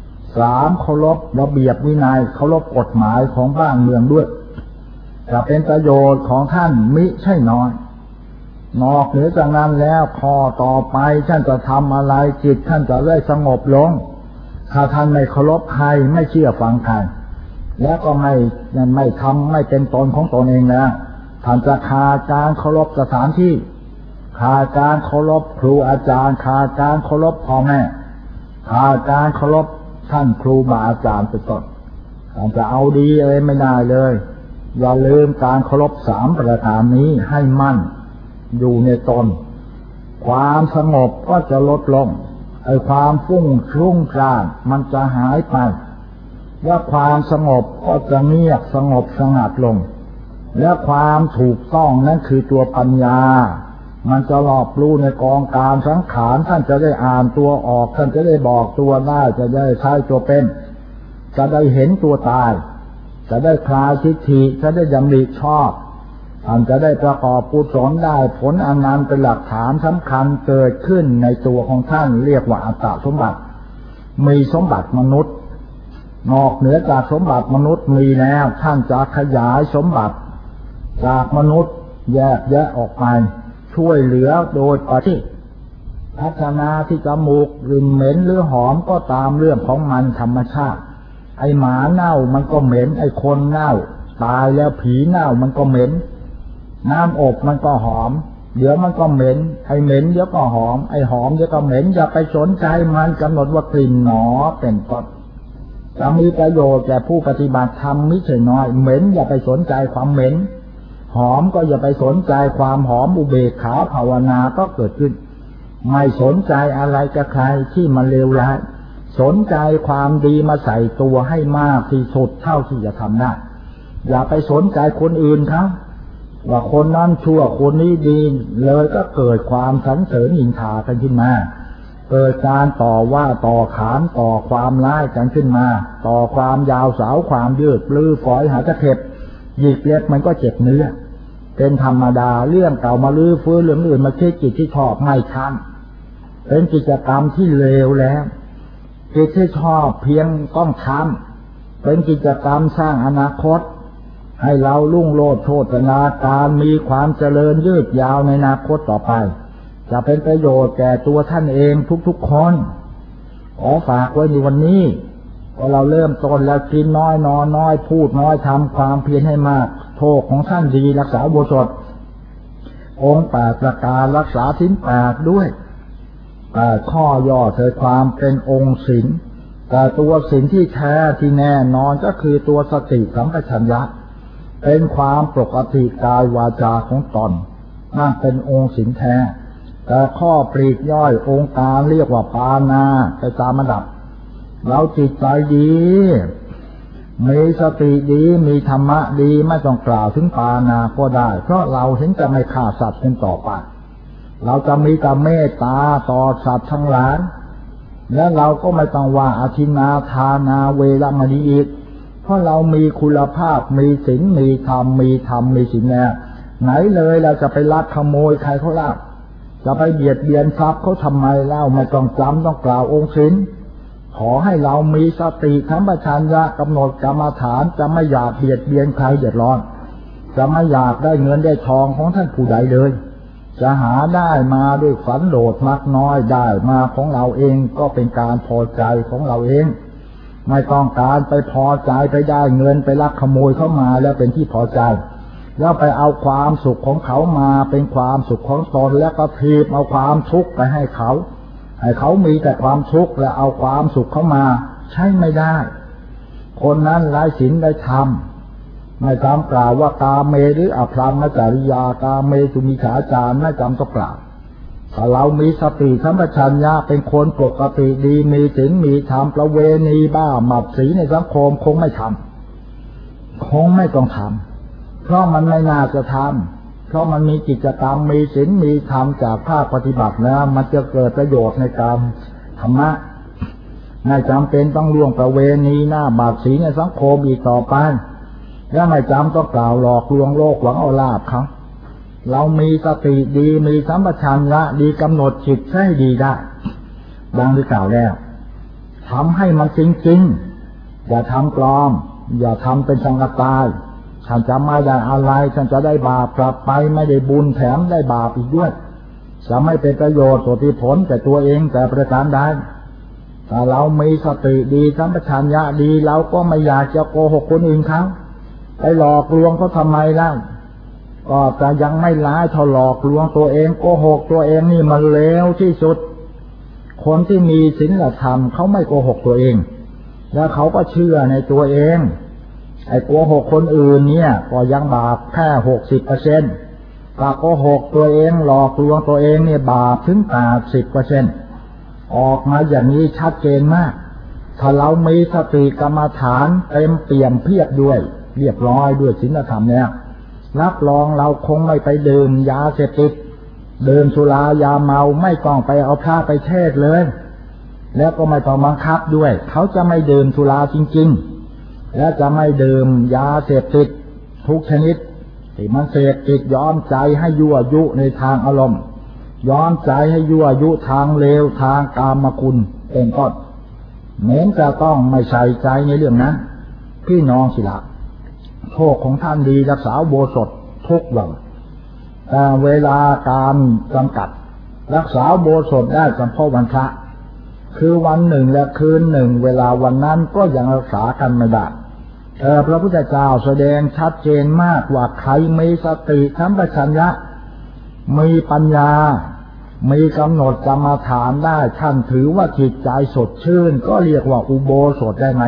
3เคารพระเบียบวินัยเคารพกฎหมายของบ้านเมืองด้วยจะเป็นประโยชน์ของท่านมิใช่น้อยนอกเหนือจากนั้นแล้วข้อต่อไปท่านจะทำอะไรจิตท่านจะได้สงบลงถ้าท่านไม่เคารพใครไม่เชื่อฟังใครแล้วก็ไม่ทำไม่เป็นตนของตนเองแล้วท่านจะขาดการเคารพสถานที่ขาดการเคารพครูอาจารย์ขาดการเคารพพ่อแม่ขาดการเคารพท่านครูบาอาจารย์เป็นต้นท่านจะเอาดีอะไรไม่ได้เลยอย่าลืมการเคารพ3ประการนี้ให้มั่นอยู่ในตนความสงบก็จะลดลงความฟุ้งซ่านมันจะหายไปและความสงบก็จะเงียบสงบสงัดลงและความถูกต้องนั่นคือตัวปัญญามันจะรอบรู้ในกองการสังขารท่านจะได้อ่านตัวออกท่านจะได้บอกตัวได้จะได้ใช้ตัวเป็นจะได้เห็นตัวตายจะได้คลายทิฏฐิจะได้ดำริชอบท่านจะได้ประกอบกุศลได้ผลอันนั้นเป็นหลักฐานสำคัญเกิดขึ้นในตัวของท่านเรียกว่าอัตตสมบัติมีสมบัติมนุษย์นอกเหนือจากสมบัติมนุษย์มีแล้วท่านจะขยายสมบัติจากมนุษย์แยกแยะออกไปช่วยเหลือโดยปฏิพัฒนาที่จมูกกลิ่นเหม็นหรือหอมก็ตามเรื่องของมันธรรมชาติไอหมาเน่ามันก็เหม็นไอคนเน่าตายแล้วผีเน่ามันก็เหม็นน้ำอบมันก็หอมเดี๋ยวมันก็เหม็นไอเหม็นเดี๋ยวก็หอมไอหอมเดี๋ยวก็เหม็นอย่าไปสนใจมันกำหนดว่ากลิ่นหนอเป็นต้นจะมีประโยชน์แก่ผู้ปฏิบัติธรรมไม่ใช่น้อยเหม็นอย่าไปสนใจความเหม็นหอมก็อย่าไปสนใจความหอมอุเบกขาภาวนาก็เกิดขึ้นไม่สนใจอะไรกับใครที่มันเลวร้ายสนใจความดีมาใส่ตัวให้มากที่สุดเท่าที่จะทำได้อย่าไปสนใจคนอื่นเขาว่าคนนั้นชั่วคนนี้ดีเลยก็เกิดความสรรเสริญนินทากันขึ้นมาเกิดการต่อว่าต่อขานต่อความร้ายกันขึ้นมาต่อความยาวสาวความยืดปลื้อฝอยหาตะเข็บหยิกเล็บมันก็เจ็บเนื้อเป็นธรรมดาเรื่องเก่ามาลื้อฟื้นเรื่องอื่นมาคิดจิตที่ชอบไม่ทำเป็นกิจกรรมที่เลวแล้วจิตที่ชอบเพียงต้องทำเป็นกิจกรรมสร้างอนาคตให้เราลุ่งโลดโชตินาการมีความเจริญยืดยาวในอนาคตต่อไปจะเป็นประโยชน์แก่ตัวท่านเองทุกๆคนขอฝากไว้ในวันนี้พอเราเริ่มต้นแล้วกินน้อยนอนน้อยพูดน้อยทำความเพียรให้มากโทษของท่านดีรักษาอุโบสถองค์8ประการรักษาศีล8ด้วยข้อย่อเธอความเป็นองค์ศีลแต่ตัวศีลที่แท้ที่แน่นอนก็คือตัวสติสัมปชัญญะเป็นความปกติกายวาจาของตนนั่นเป็นองค์ศีลแท้แต่ข้อปลีกย่อยองค์การเรียกว่าปานาไปตามระดับเราจิตใจดีมีสติดีมีธรรมะดีไม่ต้องกล่าวถึงปานาก็ได้เพราะเราเห็นจะไม่ฆ่าสัตว์กันต่อไปเราจะมีแต่เมตตาต่อสัตว์ทั้งหลายและเราก็ไม่ต้องว่าอธินาทานาเวรมณีอีกเพราะเรามีคุณภาพมีศีลมีธรรมมีศีลแล้วไหนเลยเราจะไปลักขโมยใครเขาลักจะไปเบียดเบียนทรัพย์เขาทำไมเล่าไม่ต้องจำต้องกล่าวองค์ศีลขอให้เรามีสติสัมปชัญญะกำหนดกรรมฐานจะไม่อยากเบียดเบียนใครเดือดร้อนจะไม่อยากได้เงินได้ทองของท่านผู้ใดเลยจะหาได้มาด้วยฝันโดดมักน้อยได้มาของเราเองก็เป็นการพอใจของเราเองไม่ต้องการไปพอใจไปได้เงินไปลักขโมยเข้ามาแล้วเป็นที่พอใจแล้วไปเอาความสุขของเขามาเป็นความสุขของตนแล้วก็ทีบเอาความทุกข์ไปให้เขามีแต่ความทุกข์และเอาความสุขเข้ามาใช้ไม่ได้คนนั้นไร้ศีลไร้ธรรมไม่จำกล่าวว่ากาเมหรืออภรรมจริยากาเมสุมิจฉาจารไม่จำต้องกล่าวถ้าเรามีสติสัมปชัญญะเป็นคนปกติดีมีศีลมีธรรมประเวณีบ้าหมัดสีในสังคมคงไม่ทำคงไม่ต้องทำเพราะมันไม่น่าจะทำเพราะมันมีกิจกรรมมีศีลมีธรรมจากภาคปฏิบัติแล้วมันจะเกิดประโยชน์ในการธรรมะไม่จำเป็นต้องล่วงประเวณีหน้าบาปสีในสังคมอีกต่อไปและไม่จำต้องกล่าวหลอกลวงโลกหวังเอาลาภเขาเรามีสติดีมีสัมปชัญญะดีกำหนดจิตให้ดีได้ดังที่กล่าวแล้วทำให้มันจริงๆอย่าทำปลอมอย่าทำเป็นสังกตายท่านจะไม่ได้อะไรท่านจะได้บาปกลับไปไม่ได้บุญแถมได้บาปอีกด้วยจะไม่เป็นประโยชน์ผลแต่ตัวเองแต่ประการใดถ้าเรามีสติดีสัมปชัญญะดีเราก็ไม่อยากจะโกหกคนอื่นเขาไปหลอกลวงเขาทำไมเล่าก็จะยังไม่ร้ายเท่าหลอกลวงตัวเองโกหกตัวเองนี่มันเลวที่สุดคนที่มีศีลธรรมเขาไม่โกหกตัวเองแล้วเขาก็เชื่อในตัวเองไอ้โกหกคนอื่นเนี่ยก็ยังบาปแค่ 60%ถ้าโกหกตัวเองหลอกลวงตัวเองเนี่ยบาปถึง 80%ออกมาอย่างนี้ชัดเจนมากถ้าเรามีสติกรรมฐานเต็มเปี่ยมเพียบด้วยเรียบร้อยด้วยศีลธรรมเนี่ยรับรองเราคงไม่ไปดื่มยาเสพติดดื่มสุรายาเมาไม่ต้องไปเอาพระไปเทศเลยแล้วก็ไม่ต้องบังคับด้วยเขาจะไม่ดื่มสุราจริงๆและจะไม่ดื่มยาเสพติดทุกชนิดที่มันเสพติดย้อมใจให้ยั่วยุในทางอารมณ์ย้อมใจให้ยั่วยุทางเลวทางกามคุณเป็นต้นเหมือนจะต้องไม่ใส่ใจในเรื่องนั้นพี่น้องสิละโชคของท่านดีรักษาอุโบสถทุกวันแต่เวลาการจำกัดรักษาอุโบสถได้เฉพาะวันพระคือวันหนึ่งและคืนหนึ่งเวลาวันนั้นก็ยังรักษากันไม่ได้พระพุทธเจ้าแสดงชัดเจนมากว่าใครมีสติสัมปชัญญะมีปัญญามีกำหนดกรรมฐานได้ท่านถือว่าจิตใจสดชื่นก็เรียกว่าอุโบสถได้ไหม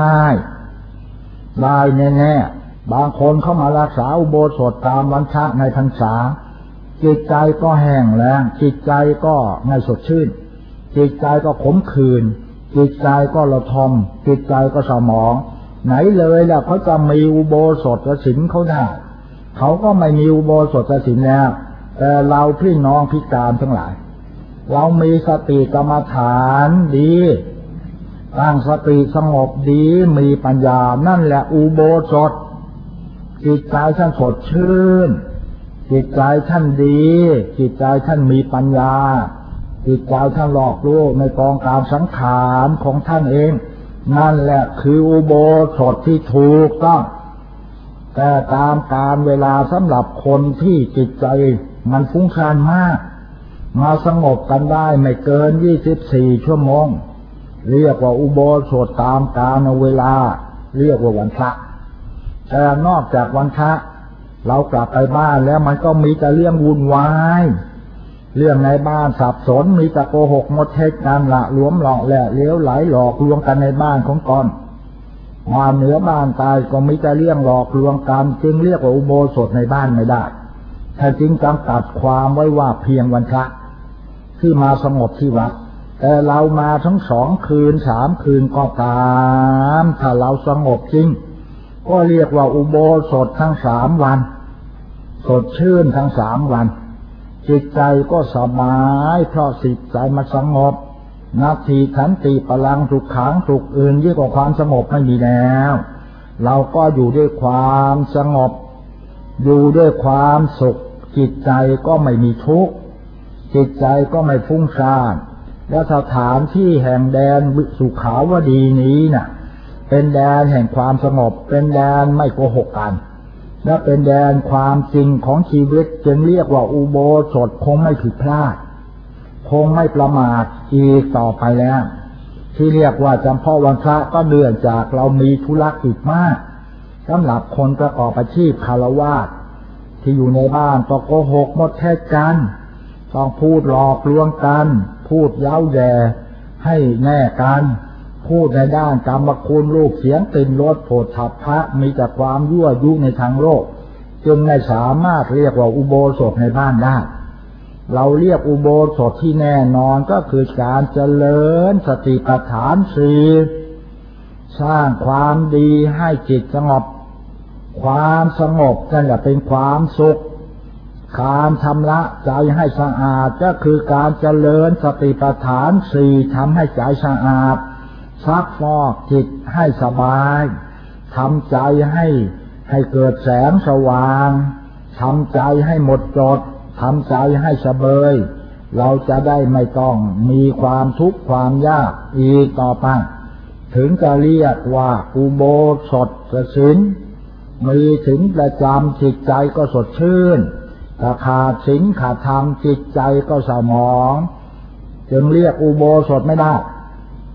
ได้แน่ๆบางคนเข้ามารักษาอุโบสถตามวันพระในพรรษาจิตใจก็แห้งแล้งจิตใจก็ไม่สดชื่นจิตใจก็ขมขื่นจิตใจก็ระทมจิตใจก็เศร้าหมองไหนเลยล่ะเขาจะมีอุโบสถศีลเขาได้เขาก็ไม่มีอุโบสถศีลแล้วแต่เราพี่น้องพิการทั้งหลายเรามีสติกรรมฐานดีตั้งสติสงบดีมีปัญญานั่นแหละอุโบสถจิตใจท่านสดชื่นจิตใจท่านดีจิตใจท่านมีปัญญาจิตใจท่านหลอกรู้ในกองการสังขารของท่านเองนั่นแหละคืออุโบสถที่ถูกต้องแต่ตามการเวลาสำหรับคนที่จิตใจมันฟุ้งซ่านมากมาสงบกันได้ไม่เกิน24 ชั่วโมงเรียกว่าอุโบสถตามกาลเวลาเรียกว่าวันพระแต่นอกจากวันพระเรากลับไปบ้านแล้วมันก็มีแต่เรื่องวุ่นวายเรื่องในบ้านสับสนมีแต่โกหกมดเท็จกันละหลวมหลอกแหละเลี้ยวไหลหลอกลวงกันในบ้านของก่อนมาเหนือบ้านตายก็มีแต่เรื่องหลอกลวงกันจึงเรียกว่าอุโบสถในบ้านไม่ได้ถ้าจริงจำกัดความไว้ว่าเพียงวันพระที่มาสงบที่วัดแต่เรามาทั้ง2 คืน 3 คืนก็ตามถ้าเราสงบจริงก็เรียกว่าอุโบสถทั้ง3 วันสดชื่นทั้ง3 วันจิตใจก็สบายเพราะจิตใจมันสงบนาทีขันติพลังสุขขังสุขอื่นยิ่งกว่าความสงบไม่มีแล้วเราก็อยู่ด้วยความสงบอยู่ด้วยความสุขจิตใจก็ไม่มีทุกข์จิตใจก็ไม่ฟุ้งซ่านและสถานที่แห่งแดนสุขาวดีนี้น่ะเป็นแดนแห่งความสงบเป็นแดนไม่โกหกกันและเป็นแดนความจริงของชีวิตจึงเรียกว่าอุโบสถคงไม่ผิดพลาดคงไม่ประมาทอีกต่อไปแล้วที่เรียกว่าจำเพาะวันพระก็เนื่องจากเรามีธุรกิจมากสำหรับคนประกอบอาชีพคฤหัสถ์ที่อยู่ในบ้านก็โกหกหมดแท้กันต้องพูดหลอกลวงกันพูดเย้าแย่ให้แน่กันพูดในด้านกรรมคุณรูปเสียงกลิ่นรสโผฏฐัพพะมีแต่ความยั่วยุในทางโลกจึงไม่สามารถเรียกว่าอุโบสถในบ้านได้เราเรียกอุโบสถที่แน่นอนก็คือการเจริญสติปัฏฐาน4สร้างความดีให้จิตสงบความสงบนั่นแหละเป็นความสุขการชำระใจให้สะอาดก็คือการเจริญสติปัฏฐาน4ทำให้ใจสะอาดซักฟอกจิตให้สบายทำใจให้เกิดแสงสว่างทำใจให้หมดจดทำใจให้สบายเราจะได้ไม่ต้องมีความทุกข์ความยากอีกต่อไปถึงจะเรียกว่าอุโบสถศีลมีศีลประจำจิตใจก็สดชื่นถ้าขาดศีลขาดธรรมจิตใจก็เศร้าหมองจึงเรียกอุโบสถไม่ได้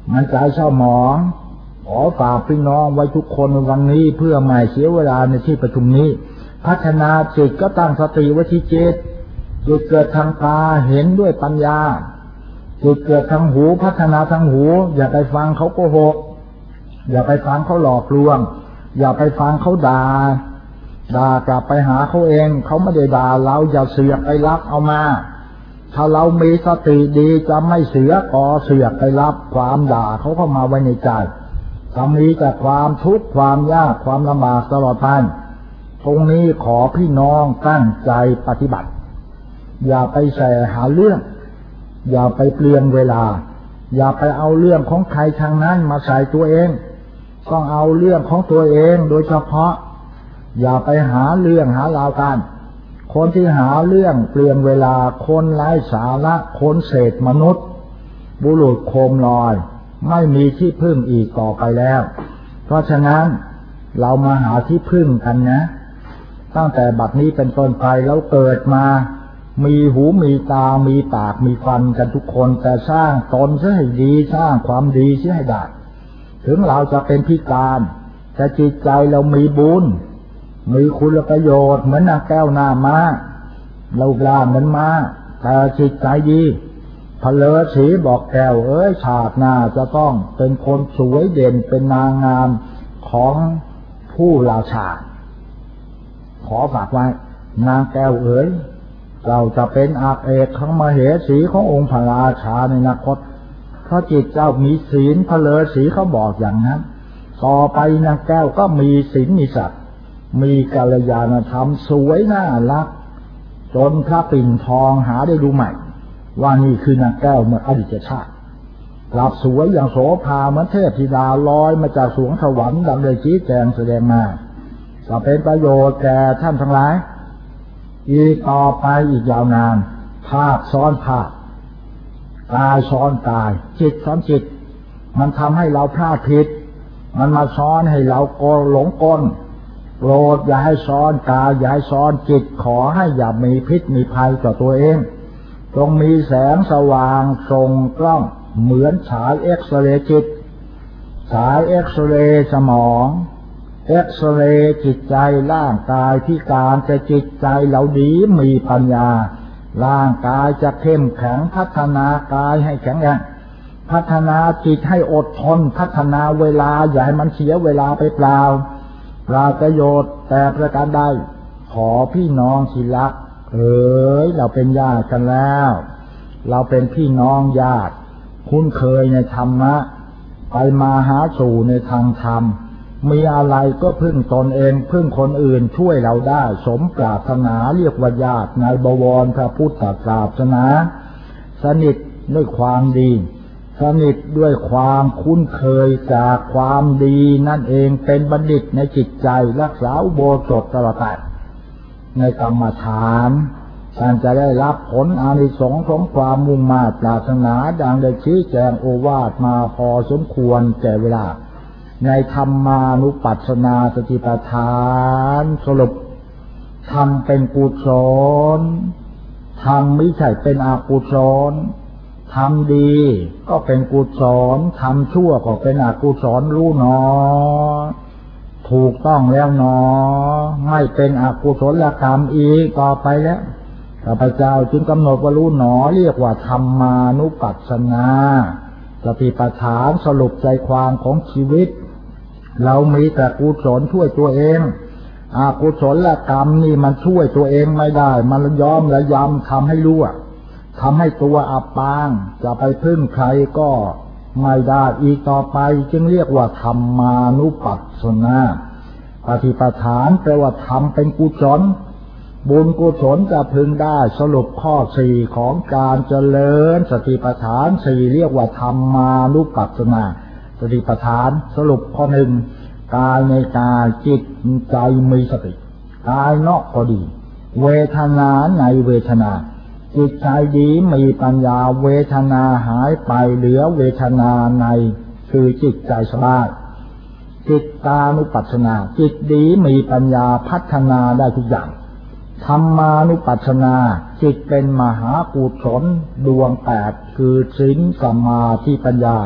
มันใจเศร้าหมองขอฝากพี่น้องไว้ทุกคนวันนี้เพื่อไม่เสียเวลาในที่ประชุมนี้พัฒนาจิตก็ตั้งสติไว้ที่จิตจุดเกิดทางตาเห็นด้วยปัญญาจุดเกิดทางหูพัฒนาทางหูอย่าไปฟังเขาโกหกอย่าไปฟังเขาหลอกลวงอย่าไปฟังเขาด่ากลับไปหาเขาเองเขาไม่ได้ด่าเราอย่าเสือกไปรับเอามาถ้าเรามีสติดีจะไม่เสือกไปรับความด่าเขาเข้ามาไว้ในใจจะมีแต่ความทุกข์ความยากความลำบากตลอดไปตรงนี้ขอพี่น้องตั้งใจปฏิบัติอย่าไปแสหาเรื่องอย่าไปเปลี่ยนเวลาอย่าไปเอาเรื่องของใครทางนั้นมาใส่ตัวเองต้องเอาเรื่องของตัวเองโดยเฉพาะอย่าไปหาเรื่องหาราวกันคนที่หาเรื่องเปลี่ยนเวลาคนไร้สาระคนเศษมนุษย์บุรุษโคมลอยไม่มีที่พึ่งอีกต่อไปแล้วเพราะฉะนั้นเรามาหาที่พึ่งกันนะตั้งแต่บัดนี้เป็นต้นไปแล้วเกิดมามีหูมีตามีปากมีฟันกันทุกคนแต่สร้างตนเสียให้ดีสร้างความดีเสียให้ได้ถึงเราจะเป็นพิการแต่จิตใจเรามีบุญมีคุณประโยชน์เหมือนนางแก้วหน้าม้าเรากล้าเหมือนม้าแต่จิตใจดีพะเลอสีบอกแก้วชาติหน้าจะต้องเป็นคนสวยเด่นเป็นนางงามของผู้ราชาขอฝากไว้นางแก้วเราจะเป็นอาเอกของมเหสีขององค์พระราชาในอนาคตเพราะจิตเจ้ามีศีลพะเลอสีเขาบอกอย่างนั้นต่อไปนางแก้วก็มีศีลมีศักดิ์มีกัลยาณธรรมสวยน่ารักจนพระปิ่นทองหาได้ดูใหม่ว่านี่คือนางแก้วเมื่ออดีตชาติหลับสวยอย่างโสภาเหมือนเทพธิดาลอยมาจากสวงสวรรค์ดังได้ชี้แจงแสดงมาจะเป็นประโยชน์แก่ท่านทั้งหลายอีกต่อไปอีกยาวนานภาพซ้อนภาพกายซ้อนกายจิตซ้อนจิตมันทำให้เราพลาดผิดมันมาซ้อนให้เราโกหลงกลโกรธอย่าให้ซ้อนกายอย่าให้ซ้อนจิตขอให้อย่ามีพิษมีภัยต่อตัวเองจงมีแสงสว่างส่องกล้องเหมือนฉายเอ็กซเรย์จิตฉายเอ็กซเรย์สมองเอ็กซเรย์จิตใจร่างกายพิการแต่จิตใจเราดีมีปัญญาร่างกายจะเข้มแข็งพัฒนากายให้แข็งแรงพัฒนาจิตให้อดทนพัฒนาเวลาอย่าให้มันเสียเวลาไปเปล่าประโยชน์แต่ประการใดขอพี่น้องที่รักเราเป็นญาติกันแล้วเราเป็นพี่น้องญาติคุ้นเคยในธรรมะไปมาหาสู่ในทางธรรมมีอะไรก็พึ่งตนเองพึ่งคนอื่นช่วยเราได้สมปรารถนาเรียกว่าญาติในบวรพระพุทธศาสนาสนิทด้วยความดีสนิทด้วยความคุ้นเคยจากความดีนั่นเองเป็นบัณฑิตในจิตใจรักษาอุโบสถตลอดในกรรมฐานท่านจะได้รับผลอานิสงส์ของความมุ่งมา่ปรารถนาดังได้ชี้แจงโอวาทมาพอสมควรแก่เวลาในธรรมานุปัสสนาสติปัฏฐานสรุปทำเป็นกุศลทำไม่ใช่เป็นอกุศลทำดีก็เป็นกุศลทำชั่วก็เป็นอกุศลรู้หนอถูกต้องแล้วหนอไม่เป็นอกุศลกรรมอีกต่อไปแล้วข้าพเจ้าจึงกำหนดว่ารู้หนอเรียกว่าธรรมานุปัสสนาสติปัฏฐานสรุปใจความของชีวิตเรามีแต่กุศลช่วยตัวเองอกุศลกรรมนี่มันช่วยตัวเองไม่ได้มันย้อมและย้ำทำให้รู้ทำให้ตัวอับปางจะไปพึ่งใครก็ไม่ได้อีกต่อไปจึงเรียกว่าธรรมานุปัสสนาปฏิปทานแปลว่าทำเป็นกุศลบุญกุศลจะพึงได้สรุปข้อสี่ของการเจริญสติปัฏฐานสี่เรียกว่าธรรมานุปัสสนาสติปัฏฐานสรุปข้อหนึ่งกายในกายจิตใจมีสติกายนอกก็ดีเวทนาในเวทนาจิตใจดีมีปัญญาเวทนาหายไปเหลือเวทนาในคือจิตใจสบายจิตตานุปัสสนาจิตดีมีปัญญาพัฒนาได้ทุกอย่างธรรมานุปัสสนาจิตเป็นมหากุศลดวงแปดคือศีลสมาธิปัญญา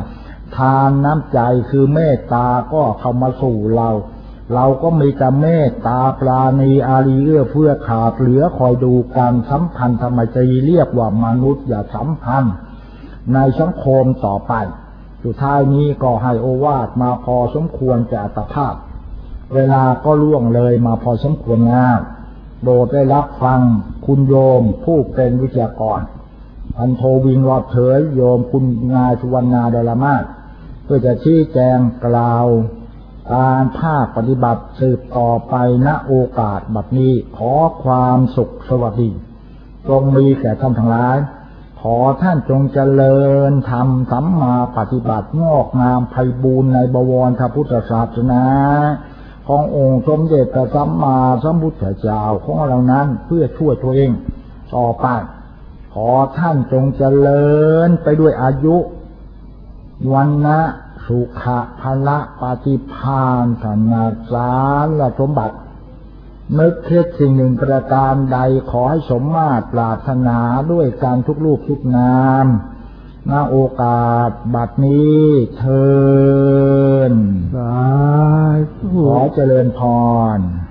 ทานน้ำใจคือเมตตาก็เข้ามาสู่เราก็มีแต่เมตตาปราณีอารีเอื้อเฟื้อขาดเหลือคอยดูการสัมพันธ์ธรรมใจเรียกว่ามนุษย์อย่าสัมพันธ์ในสังคมต่อไปสุดท้ายนี้ก็ให้โอวาทมาพอสมควรแก่อัตภาพเวลาก็ล่วงเลยมาพอสมควรงามโปรดได้รับฟังคุณโยมผู้เป็นวิทยากรพันโทวิงรอดเฉยโยมคุณงายสุวรรณาดลมาศเพื่อจะชี้แจงกล่าวการภาคปฏิบัติสืบต่อไปณโอกาสบัดนี้ขอความสุขสวัสดีจงมีแก่ท่านทั้งหลายขอท่านจงเจริญธรรมสัมมาปฏิบัติงอกงามไพบูรณ์ในบวรพระพุทธศาสนาขององค์สมเด็จพระสัมมาสัมพุทธเจ้าของเรานั้นเพื่อช่วยตัวเองต่อไปขอท่านจงเจริญไปด้วยอายุวันนะสุขะพละปฏิภาณธนาสารและสมบัตินึกคิดสิ่งหนึ่งประการใดขอให้สมมาตรปรารถนาด้วยการทุกรูปทุกนามณโอกาสบัดนี้เทินขอเจริญพร